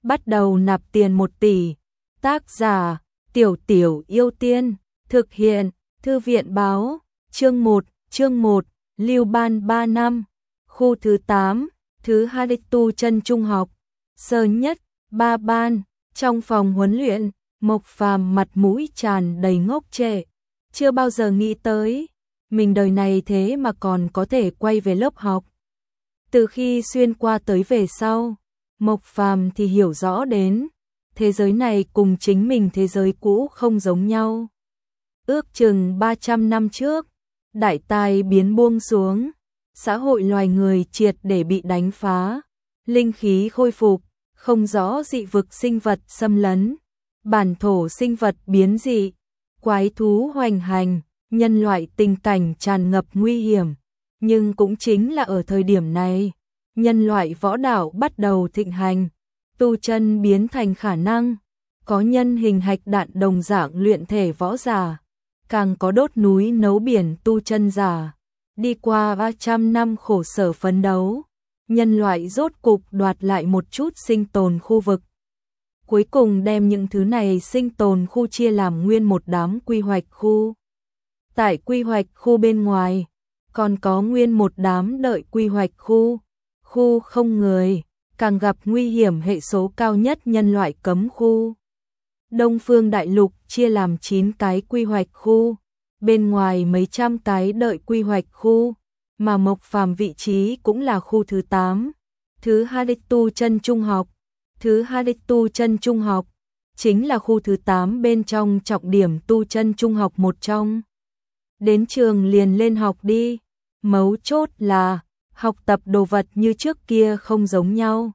bắt đầu nạp tiền 1 tỷ. Tác giả: Tiểu Tiểu Yêu Tiên. Thực hiện: Thư viện báo. Chương 1, Lưu Ban 3 năm. Khu thứ 8, thứ 2 tu chân trung học. Sơ nhất, 3 ban. Trong phòng huấn luyện, Mộc Phàm mặt mũi tràn đầy ngốc trệ. Chưa bao giờ nghĩ tới, mình đời này thế mà còn có thể quay về lớp học. Từ khi xuyên qua tới về sau, Mộc Phàm thì hiểu rõ đến, thế giới này cùng chính mình thế giới cũ không giống nhau. Ước chừng 300 năm trước, đại tai biến buông xuống, xã hội loài người triệt để bị đánh phá, linh khí khôi phục, không rõ dị vực sinh vật xâm lấn, bản thổ sinh vật biến dị, quái thú hoành hành, nhân loại tình cảnh tràn ngập nguy hiểm. Nhưng cũng chính là ở thời điểm này, nhân loại võ đạo bắt đầu thịnh hành, tu chân biến thành khả năng, có nhân hình hạch đạn đồng dạng luyện thể võ giả, càng có đốt núi nấu biển tu chân giả. Đi qua 300 năm khổ sở phấn đấu, nhân loại rốt cục đoạt lại một chút sinh tồn khu vực. Cuối cùng đem những thứ này sinh tồn khu chia làm nguyên một đám quy hoạch khu. Tại quy hoạch khu bên ngoài, còn có nguyên một đám đợi quy hoạch khu. Khu không người, càng gặp nguy hiểm hệ số cao nhất nhân loại cấm khu. Đông Phương Đại Lục chia làm 9 cái quy hoạch khu, bên ngoài mấy trăm cái đợi quy hoạch khu, mà Mộc Phàm vị trí cũng là khu thứ 8, thứ 2 tu chân trung học. Thứ 2 tu chân trung học chính là khu thứ 8 bên trong trọng điểm tu chân trung học một trong. Đến trường liền lên học đi, mấu chốt là học tập đồ vật như trước kia không giống nhau.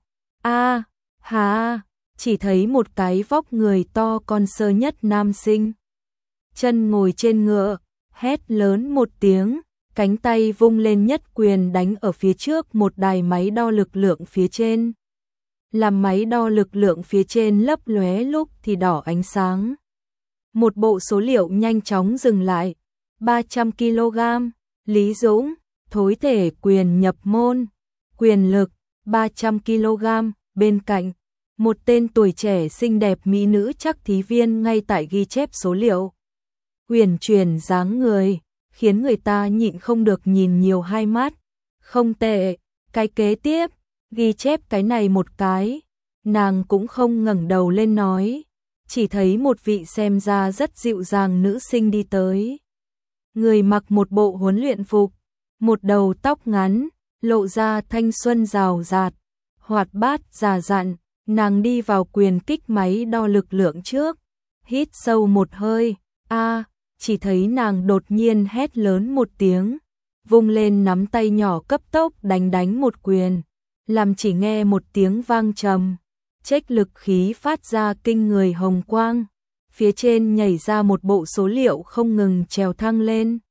Chỉ thấy một cái vóc người to con sơ nhất nam sinh. Chân ngồi trên ngựa, hét lớn một tiếng, cánh tay vung lên nhất quyền đánh ở phía trước một đài máy đo lực lượng phía trên. Làm máy đo lực lượng phía trên lấp lóe lúc thì đỏ ánh sáng. Một bộ số liệu nhanh chóng dừng lại. 300 kg, Lý Dũng, thối thể quyền nhập môn, quyền lực, 300 kg, bên cạnh, một tên tuổi trẻ xinh đẹp mỹ nữ chắc thí viên ngay tại ghi chép số liệu. Uyển chuyển dáng người, khiến người ta nhịn không được nhìn nhiều hai mắt. Không tệ, cái kế tiếp, ghi chép cái này một cái, nàng cũng không ngẩng đầu lên nói, chỉ thấy một vị xem ra rất dịu dàng nữ sinh đi tới. Người mặc một bộ huấn luyện phục, một đầu tóc ngắn, lộ ra thanh xuân rào rạt, hoạt bát già dặn, nàng đi vào quyền kích máy đo lực lượng trước, hít sâu một hơi, chỉ thấy nàng đột nhiên hét lớn một tiếng, vung lên nắm tay nhỏ cấp tốc đánh một quyền, làm chỉ nghe một tiếng vang trầm, chếch lực khí phát ra kinh người hồng quang, phía trên nhảy ra một bộ số liệu không ngừng trèo thăng lên.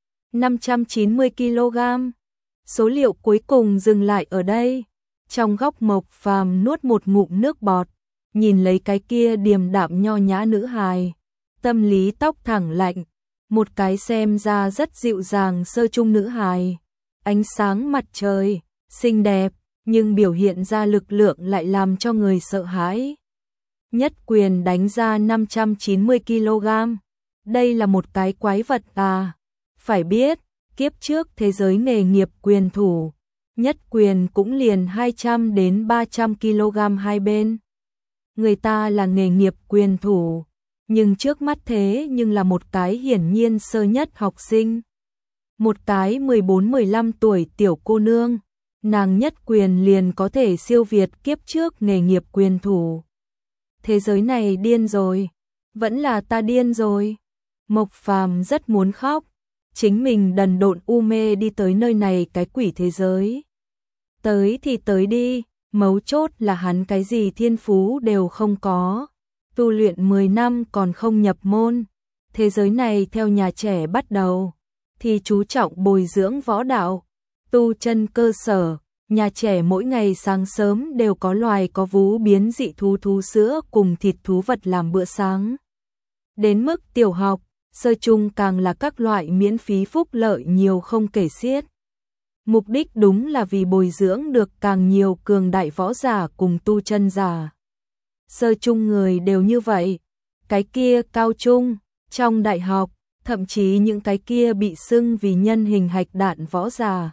590 kg. Số liệu cuối cùng dừng lại ở đây. Trong góc Mộc Phàm nuốt một ngụm nước bọt, nhìn lấy cái kia điềm đạm nho nhã nữ hài, tâm lý tóc thẳng lạnh, một cái xem ra rất dịu dàng sơ trung nữ hài, ánh sáng mặt trời, xinh đẹp, nhưng biểu hiện ra lực lượng lại làm cho người sợ hãi. Nhất quyền đánh ra 590 kg. Đây là một cái quái vật à? Phải biết, kiếp trước thế giới nghề nghiệp quyền thủ, nhất quyền cũng liền 200 đến 300 kg hai bên. Người ta là nghề nghiệp quyền thủ, nhưng trước mắt thế nhưng là một cái hiển nhiên sơ nhất học sinh. Một cái 14-15 tuổi tiểu cô nương, nàng nhất quyền liền có thể siêu việt kiếp trước nghề nghiệp quyền thủ. Thế giới này điên rồi, vẫn là ta điên rồi. Mộc Phàm rất muốn khóc, chính mình đần độn u mê đi tới nơi này cái quỷ thế giới. Tới thì tới đi, mấu chốt là hắn cái gì thiên phú đều không có, tu luyện 10 năm còn không nhập môn. Thế giới này theo nhà trẻ bắt đầu, thì chú trọng bồi dưỡng võ đạo, tu chân cơ sở. Nhà trẻ mỗi ngày sáng sớm đều có loài có vú biến dị thú sữa cùng thịt thú vật làm bữa sáng. Đến mức tiểu học, sơ trung càng là các loại miễn phí phúc lợi nhiều không kể xiết. Mục đích đúng là vì bồi dưỡng được càng nhiều cường đại võ giả cùng tu chân giả. sơ trung người đều như vậy, cái kia cao trung, trong đại học, thậm chí những cái kia bị xưng vì nhân hình hạch đạn võ giả.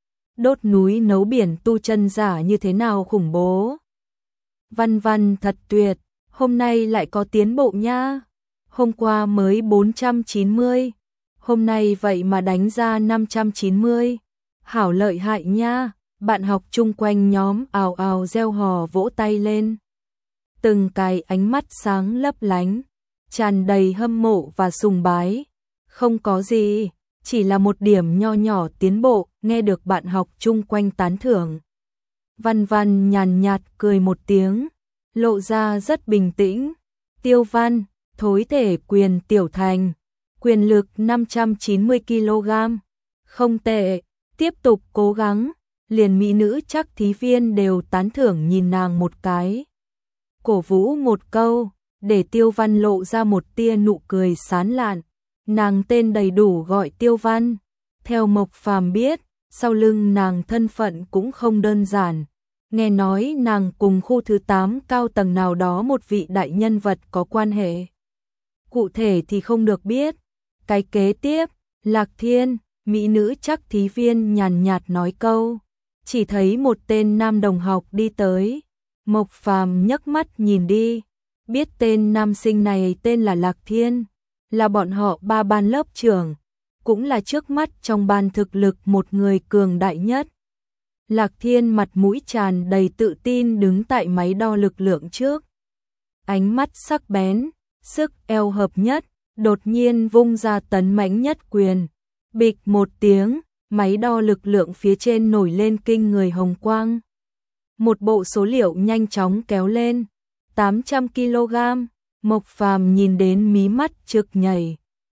Đốt núi nấu biển tu chân giả như thế nào khủng bố. Văn Văn thật tuyệt, hôm nay lại có tiến bộ nha. Hôm qua mới 490, hôm nay vậy mà đánh ra 590. Hảo lợi hại nha, bạn học chung quanh nhóm ào ào reo hò vỗ tay lên. Từng cái ánh mắt sáng lấp lánh, tràn đầy hâm mộ và sùng bái. Không có gì, chỉ là một điểm nho nhỏ tiến bộ, nghe được bạn học chung quanh tán thưởng. Văn Văn nhàn nhạt cười một tiếng, lộ ra rất bình tĩnh. Tiêu Văn, thối thể quyền tiểu thành, quyền lực 590 kg. Không tệ, tiếp tục cố gắng, liền mỹ nữ chắc thí viên đều tán thưởng nhìn nàng một cái. Cổ vũ một câu, để Tiêu Văn lộ ra một tia nụ cười sán lạn. Nàng tên đầy đủ gọi Tiêu Văn. Theo Mộc Phàm biết, sau lưng nàng thân phận cũng không đơn giản. Nghe nói nàng cùng khu thứ 8 cao tầng nào đó một vị đại nhân vật có quan hệ. Cụ thể thì không được biết. Cái kế tiếp, Lạc Thiên, mỹ nữ chắc thí viên nhàn nhạt nói câu. Chỉ thấy một tên nam đồng học đi tới. Mộc Phàm nhấc mắt nhìn đi. Biết tên nam sinh này tên là Lạc Thiên. Là bọn họ 3 ban lớp trưởng. Cũng là trước mắt trong ban thực lực một người cường đại nhất. Lạc Thiên mặt mũi tràn đầy tự tin đứng tại máy đo lực lượng trước. Ánh mắt sắc bén, sức eo hợp nhất, đột nhiên vung ra tấn mãnh nhất quyền. Bịch một tiếng, máy đo lực lượng phía trên nổi lên kinh người hồng quang. Một bộ số liệu nhanh chóng kéo lên. 800 kg. Mộc Phàm nhìn đến mí mắt trực nhảy.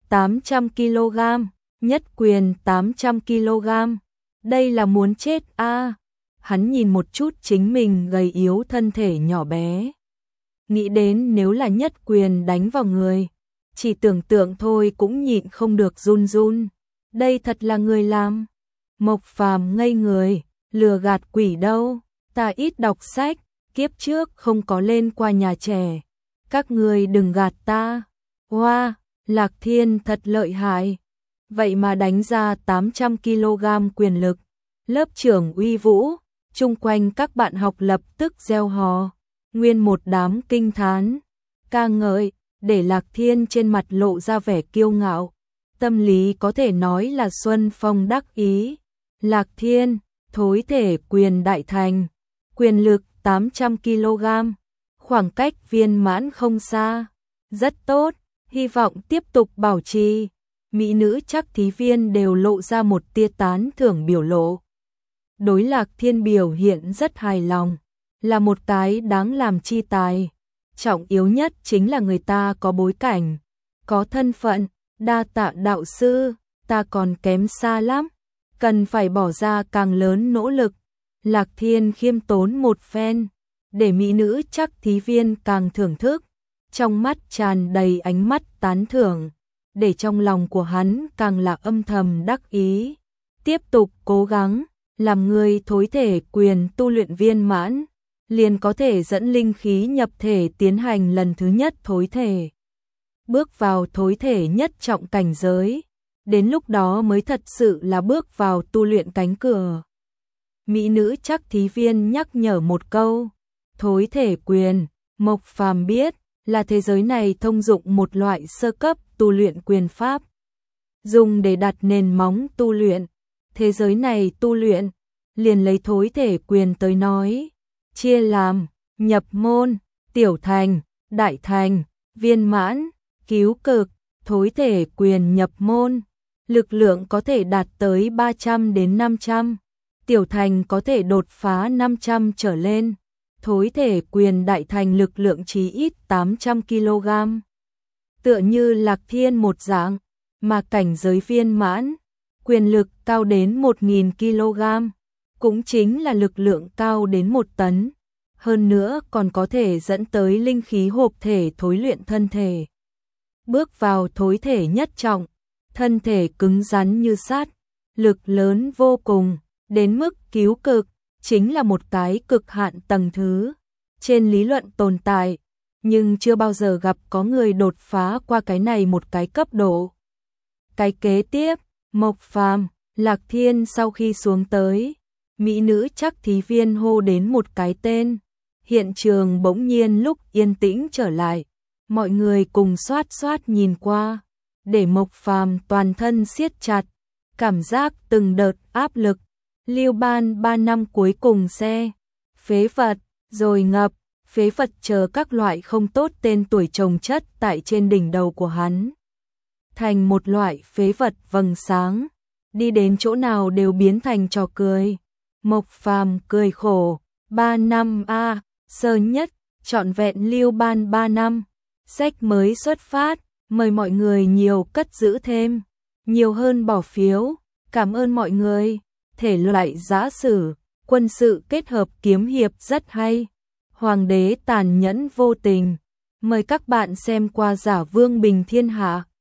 800 kg, nhất quyền 800 kg. Đây là muốn chết a. Hắn nhìn một chút chính mình gầy yếu thân thể nhỏ bé. Nghĩ đến nếu là nhất quyền đánh vào người, chỉ tưởng tượng thôi cũng nhịn không được run run. Đây thật là người làm. Mộc Phàm ngây người, lừa gạt quỷ đâu, ta ít đọc sách, kiếp trước không có lên qua nhà trẻ. Các người đừng gạt ta. Wow, Lạc Thiên thật lợi hại. Vậy mà đánh ra 800 kg quyền lực. Lớp trưởng uy vũ, chung quanh các bạn học lập tức reo hò. Nguyên một đám kinh thán, ca ngợi, để Lạc Thiên trên mặt lộ ra vẻ kiêu ngạo. Tâm lý có thể nói là xuân phong đắc ý. Lạc Thiên, thối thể quyền đại thành, quyền lực 800 kg, khoảng cách viên mãn không xa. Rất tốt, hy vọng tiếp tục bảo trì. Mỹ nữ chắc thí viên đều lộ ra một tia tán thưởng biểu lộ. Đối Lạc Thiên biểu hiện rất hài lòng, là một cái đáng làm chi tài. Trọng yếu nhất chính là người ta có bối cảnh, có thân phận. Đa tạ đạo sư, ta còn kém xa lắm, cần phải bỏ ra càng lớn nỗ lực. Lạc Thiên khiêm tốn một phen, để mỹ nữ chắc thí viên càng thưởng thức, trong mắt tràn đầy ánh mắt tán thưởng, để trong lòng của hắn càng là âm thầm đắc ý. Tiếp tục cố gắng, làm người thối thể quyền tu luyện viên mãn, liền có thể dẫn linh khí nhập thể tiến hành lần thứ nhất thối thể. Bước vào thối thể nhất trọng cảnh giới, đến lúc đó mới thật sự là bước vào tu luyện cánh cửa. Mỹ nữ chắc thí viên nhắc nhở một câu, thối thể quyền, Mộc Phàm biết, là thế giới này thông dụng một loại sơ cấp tu luyện quyền pháp. Dùng để đặt nền móng tu luyện, thế giới này tu luyện, liền lấy thối thể quyền tới nói, chia làm, nhập môn, tiểu thành, đại thành, viên mãn. Cứu cực, thối thể quyền nhập môn, lực lượng có thể đạt tới 300 đến 500, tiểu thành có thể đột phá 500 trở lên, thối thể quyền đại thành lực lượng chí ít 800 kg. Tựa như Lạc Thiên một dạng, mà cảnh giới viên mãn, quyền lực cao đến 1000 kg, cũng chính là lực lượng cao đến 1 tấn, hơn nữa còn có thể dẫn tới linh khí hộp thể thối luyện thân thể. Bước vào thối thể nhất trọng, thân thể cứng rắn như sắt, lực lớn vô cùng, đến mức cứu cực, chính là một cái cực hạn tầng thứ. Trên lý luận tồn tại, nhưng chưa bao giờ gặp có người đột phá qua cái này một cái cấp độ. Cái kế tiếp, Mộc Phàm, Lạc Thiên sau khi xuống tới, mỹ nữ chắc thí viên hô đến một cái tên, hiện trường bỗng nhiên lúc yên tĩnh trở lại, mọi người cùng xoát xoát nhìn qua, để Mộc Phàm toàn thân siết chặt, cảm giác từng đợt áp lực. Lưu Ban 3 năm cuối cùng xe, phế vật, rồi ngập, phế vật chờ các loại không tốt tên tuổi chồng chất tại trên đỉnh đầu của hắn. Thành một loại phế vật vầng sáng, đi đến chỗ nào đều biến thành trò cười. Mộc Phàm cười khổ, 3 năm a, sơ nhất, trọn vẹn Lưu Ban 3 năm, sách mới xuất phát, mời mọi người nhiều cất giữ thêm, nhiều hơn bỏ phiếu, cảm ơn mọi người. Thể loại giã sử, quân sự kết hợp kiếm hiệp rất hay. Hoàng đế tàn nhẫn vô tình. Mời các bạn xem qua Giả Vương Bình Thiên Hạ.